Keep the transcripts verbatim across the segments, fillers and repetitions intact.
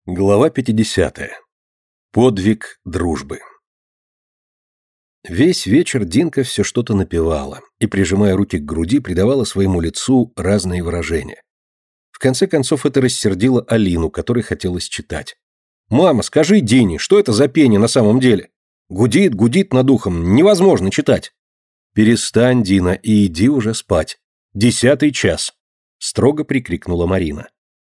Глава пятидесятая. Подвиг дружбы. Весь вечер Динка все что-то напевала и, прижимая руки к груди, придавала своему лицу разные выражения. В конце концов это рассердило Алину, которой хотелось читать. «Мама, скажи Дине, что это за пение на самом деле? Гудит, гудит над ухом, невозможно читать». «Перестань, Дина, и иди уже спать. Десятый час», — строго прикрикнула Марина.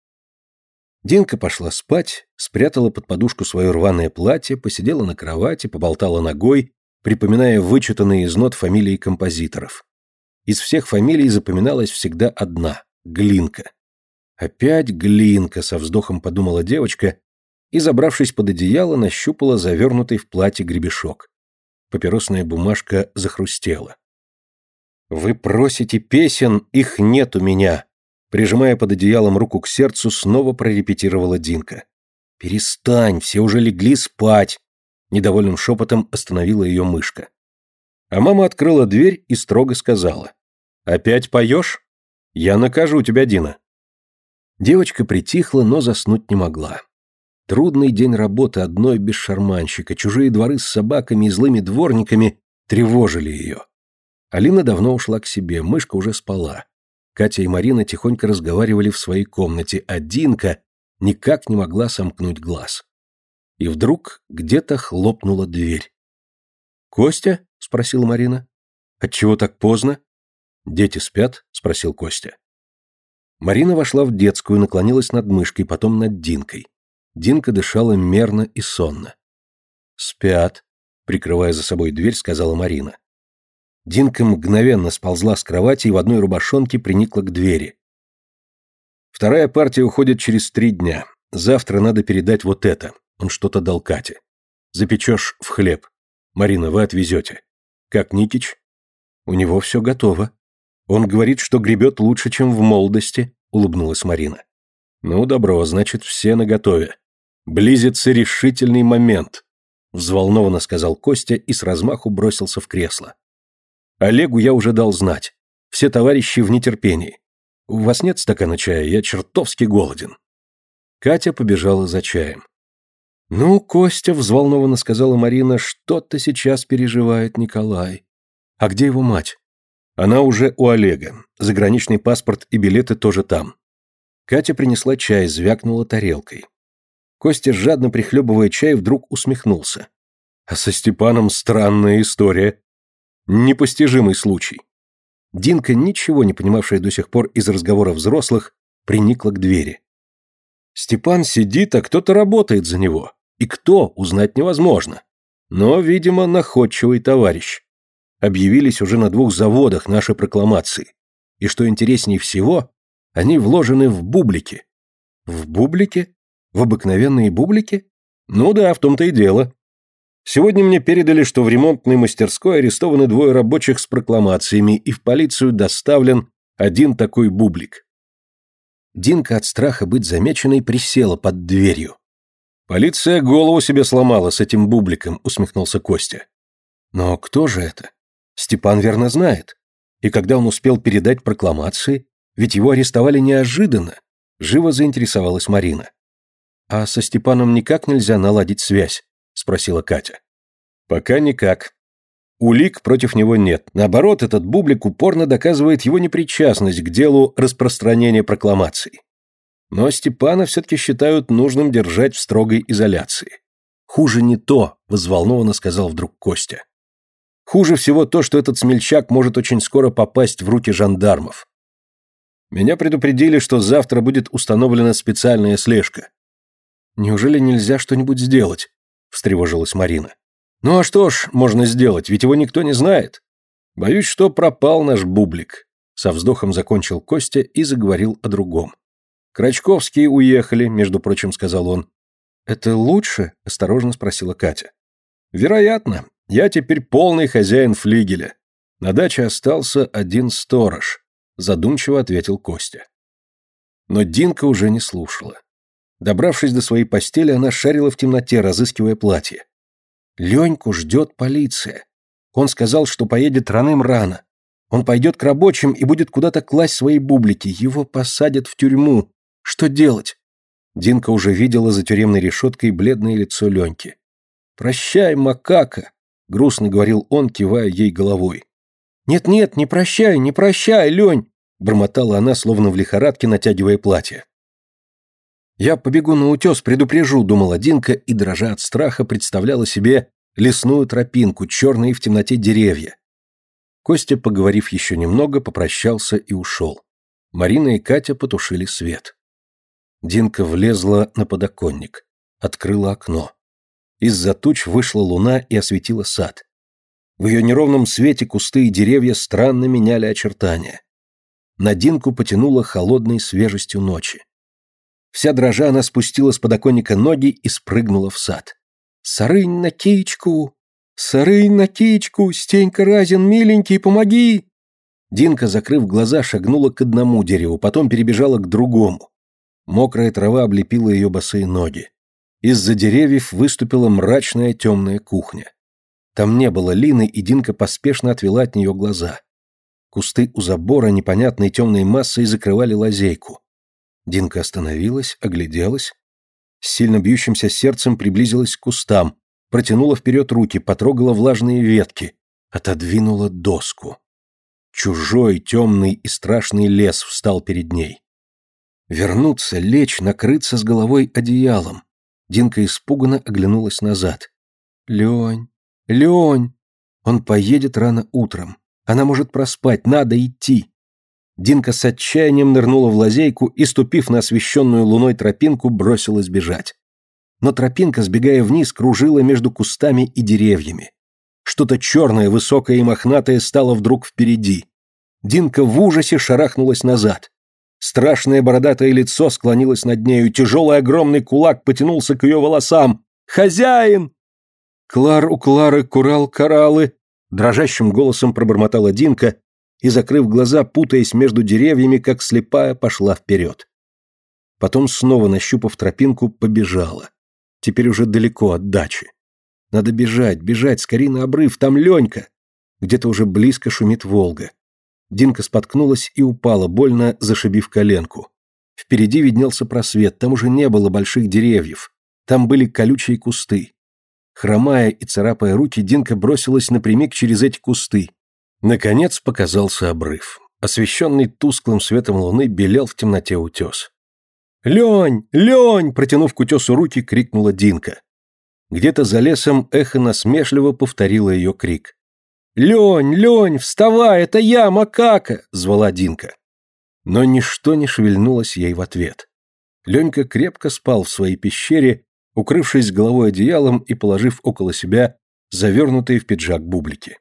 Динка пошла спать, спрятала под подушку свое рваное платье, посидела на кровати, поболтала ногой, припоминая вычитанные из нот фамилии композиторов. Из всех фамилий запоминалась всегда одна — Глинка. «Опять Глинка», — со вздохом подумала девочка и, забравшись под одеяло, нащупала завернутый в платье гребешок. Папиросная бумажка захрустела. «Вы просите песен, их нет у меня», — прижимая под одеялом руку к сердцу, снова прорепетировала Динка. «Перестань, все уже легли спать», — недовольным шепотом остановила ее мышка. А мама открыла дверь и строго сказала: «Опять поешь? Я накажу тебя, Дина». Девочка притихла, но заснуть не могла. Трудный день работы одной без шарманщика, чужие дворы с собаками и злыми дворниками тревожили ее. Алина давно ушла к себе, мышка уже спала. Катя и Марина тихонько разговаривали в своей комнате, а Динка никак не могла сомкнуть глаз. И вдруг где-то хлопнула дверь. «Костя?» — спросила Марина. «Отчего так поздно?» «Дети спят?» — спросил Костя. Марина вошла в детскую, наклонилась над мышкой, потом над Динкой. Динка дышала мерно и сонно. «Спят», — прикрывая за собой дверь, сказала Марина. Динка мгновенно сползла с кровати и в одной рубашонке приникла к двери. «Вторая партия уходит через три дня. Завтра надо передать вот это». Он что-то дал Кате. «Запечешь в хлеб. Марина, вы отвезете. Как Никич?» «У него все готово. Он говорит, что гребет лучше, чем в молодости», — улыбнулась Марина. «Ну, добро, значит, все наготове. Близится решительный момент», — взволнованно сказал Костя и с размаху бросился в кресло. «Олегу я уже дал знать. Все товарищи в нетерпении. У вас нет стакана чая? Я чертовски голоден». Катя побежала за чаем. «Ну, Костя», — взволнованно сказала Марина, — «что-то сейчас переживает Николай. А где его мать?» «Она уже у Олега. Заграничный паспорт и билеты тоже там». Катя принесла чай, звякнула тарелкой. Костя, жадно прихлебывая чай, вдруг усмехнулся. «А со Степаном странная история. Непостижимый случай». Динка, ничего не понимавшая до сих пор из разговора взрослых, приникла к двери. Степан сидит, а кто-то работает за него. И кто, узнать невозможно. Но, видимо, находчивый товарищ. Объявились уже на двух заводах наши прокламации. И что интереснее всего, они вложены в бублики. В бублики? В обыкновенные бублики? Ну да, в том-то и дело. Сегодня мне передали, что в ремонтной мастерской арестованы двое рабочих с прокламациями, и в полицию доставлен один такой бублик. Динка от страха быть замеченной присела под дверью. «Полиция голову себе сломала с этим бубликом», — усмехнулся Костя. «Но кто же это? Степан верно знает. И когда он успел передать прокламации, ведь его арестовали неожиданно», — живо заинтересовалась Марина. «А со Степаном никак нельзя наладить связь?» — спросила Катя. «Пока никак. Улик против него нет. Наоборот, этот бублик упорно доказывает его непричастность к делу распространения прокламаций. Но Степана все-таки считают нужным держать в строгой изоляции. Хуже не то», — взволнованно сказал вдруг Костя. «Хуже всего то, что этот смельчак может очень скоро попасть в руки жандармов. Меня предупредили, что завтра будет установлена специальная слежка». «Неужели нельзя что-нибудь сделать?» — встревожилась Марина. «Ну а что ж можно сделать, ведь его никто не знает. Боюсь, что пропал наш бублик», — со вздохом закончил Костя и заговорил о другом. «Крачковские уехали, между прочим», — сказал он. «Это лучше?» — осторожно спросила Катя. «Вероятно. Я теперь полный хозяин флигеля. На даче остался один сторож», — задумчиво ответил Костя. Но Динка уже не слушала. Добравшись до своей постели, она шарила в темноте, разыскивая платье. «Леньку ждет полиция. Он сказал, что поедет раным-рано. Он пойдет к рабочим и будет куда-то класть свои бублики. Его посадят в тюрьму. Что делать? Динка уже видела за тюремной решеткой бледное лицо Леньки. «Прощай, макака!» — грустно говорил он, кивая ей головой. «Нет-нет, не прощай, не прощай, Лень!» — бормотала она, словно в лихорадке, натягивая платье. «Я побегу на утес, предупрежу», — думала Динка и, дрожа от страха, представляла себе лесную тропинку, черные в темноте деревья. Костя, поговорив еще немного, попрощался и ушел. Марина и Катя потушили свет. Динка влезла на подоконник, открыла окно. Из-за туч вышла луна и осветила сад. В ее неровном свете кусты и деревья странно меняли очертания. На Динку потянуло холодной свежестью ночи. Вся дрожа она спустила с подоконника ноги и спрыгнула в сад. «Сарынь на кичку! Сарынь на кичку! Стенька Разин, миленький, помоги!» Динка, закрыв глаза, шагнула к одному дереву, потом перебежала к другому. Мокрая трава облепила ее босые ноги. Из-за деревьев выступила мрачная темная кухня. Там не было Лины, и Динка поспешно отвела от нее глаза. Кусты у забора непонятной темной массой закрывали лазейку. Динка остановилась, огляделась. С сильно бьющимся сердцем приблизилась к кустам, протянула вперед руки, потрогала влажные ветки, отодвинула доску. Чужой, темный и страшный лес встал перед ней. Вернуться, лечь, накрыться с головой одеялом. Динка испуганно оглянулась назад. «Лень, Лень! Он поедет рано утром. Она может проспать, надо идти». Динка с отчаянием нырнула в лазейку и, ступив на освещенную луной тропинку, бросилась бежать. Но тропинка, сбегая вниз, кружила между кустами и деревьями. Что-то черное, высокое и мохнатое стало вдруг впереди. Динка в ужасе шарахнулась назад. Страшное бородатое лицо склонилось над нею, тяжелый огромный кулак потянулся к ее волосам. «Хозяин!» «Клар у Клары курал кораллы!» Дрожащим голосом пробормотала Динка и, закрыв глаза, путаясь между деревьями, как слепая, пошла вперед. Потом, снова нащупав тропинку, побежала. Теперь уже далеко от дачи. Надо бежать, бежать, скорее на обрыв, там Ленька. Где-то уже близко шумит Волга. Динка споткнулась и упала, больно зашибив коленку. Впереди виднелся просвет, там уже не было больших деревьев. Там были колючие кусты. Хромая и царапая руки, Динка бросилась напрямик через эти кусты. Наконец показался обрыв. Освещенный тусклым светом луны белел в темноте утес. «Лень! Лень!» – протянув к утесу руки, крикнула Динка. Где-то за лесом эхо насмешливо повторило ее крик. «Лень! Лень! Вставай! Это я, макака!» – звала Динка. Но ничто не шевельнулось ей в ответ. Ленька крепко спал в своей пещере, укрывшись головой одеялом и положив около себя завернутые в пиджак бублики.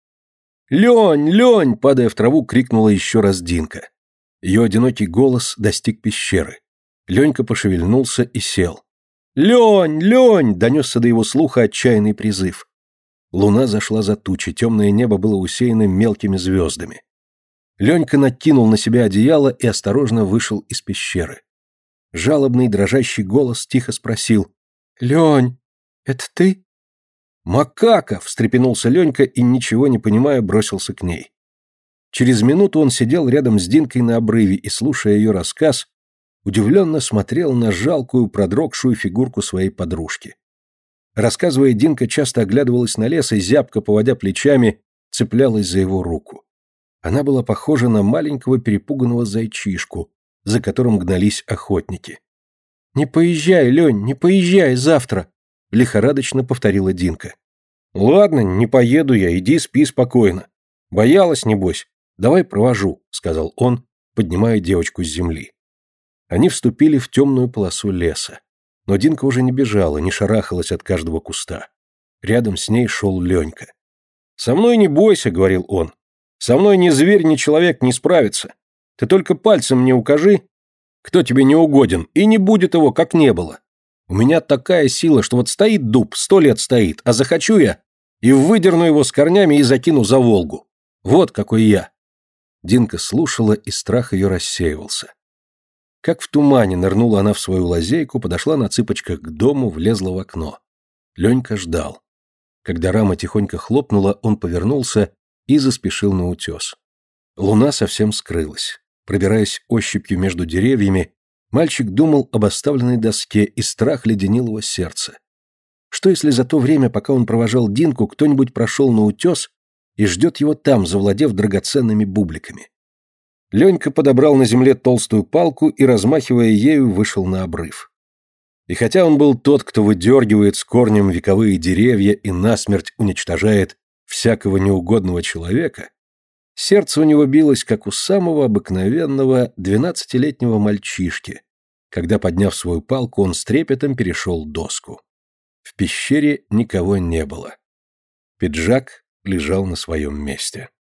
«Лень! Лень!» – падая в траву, крикнула еще раз Динка. Ее одинокий голос достиг пещеры. Ленька пошевельнулся и сел. «Лень! Лень!» – донесся до его слуха отчаянный призыв. Луна зашла за тучи, темное небо было усеяно мелкими звездами. Ленька накинул на себя одеяло и осторожно вышел из пещеры. Жалобный дрожащий голос тихо спросил: «Лень, это ты?» «Макака!» – встрепенулся Ленька и, ничего не понимая, бросился к ней. Через минуту он сидел рядом с Динкой на обрыве и, слушая ее рассказ, удивленно смотрел на жалкую, продрогшую фигурку своей подружки. Рассказывая, Динка часто оглядывалась на лес и, зябко поводя плечами, цеплялась за его руку. Она была похожа на маленького перепуганного зайчишку, за которым гнались охотники. «Не поезжай, Лень, не поезжай завтра!» — лихорадочно повторила Динка. «Ладно, не поеду я, иди спи спокойно. Боялась, небось. Давай провожу», — сказал он, поднимая девочку с земли. Они вступили в темную полосу леса. Но Динка уже не бежала, не шарахалась от каждого куста. Рядом с ней шел Ленька. «Со мной не бойся», — говорил он. «Со мной ни зверь, ни человек не справится. Ты только пальцем мне укажи, кто тебе не угоден, и не будет его, как не было. У меня такая сила, что вот стоит дуб, сто лет стоит, а захочу я, и выдерну его с корнями и закину за Волгу. Вот какой я». Динка слушала, и страх ее рассеивался. Как в тумане нырнула она в свою лазейку, подошла на цыпочках к дому, влезла в окно. Ленька ждал. Когда рама тихонько хлопнула, он повернулся и заспешил на утес. Луна совсем скрылась. Пробираясь ощупью между деревьями, Мальчик думал об оставленной доске, и страх леденил его сердце. Что если за то время, пока он провожал Динку, кто-нибудь прошел на утес и ждет его там, завладев драгоценными бубликами? Ленька подобрал на земле толстую палку и, размахивая ею, вышел на обрыв. И хотя он был тот, кто выдергивает с корнем вековые деревья и насмерть уничтожает всякого неугодного человека, сердце у него билось, как у самого обыкновенного двенадцатилетнего мальчишки, когда, подняв свою палку, он с трепетом перешел доску. В пещере никого не было. Пиджак лежал на своем месте.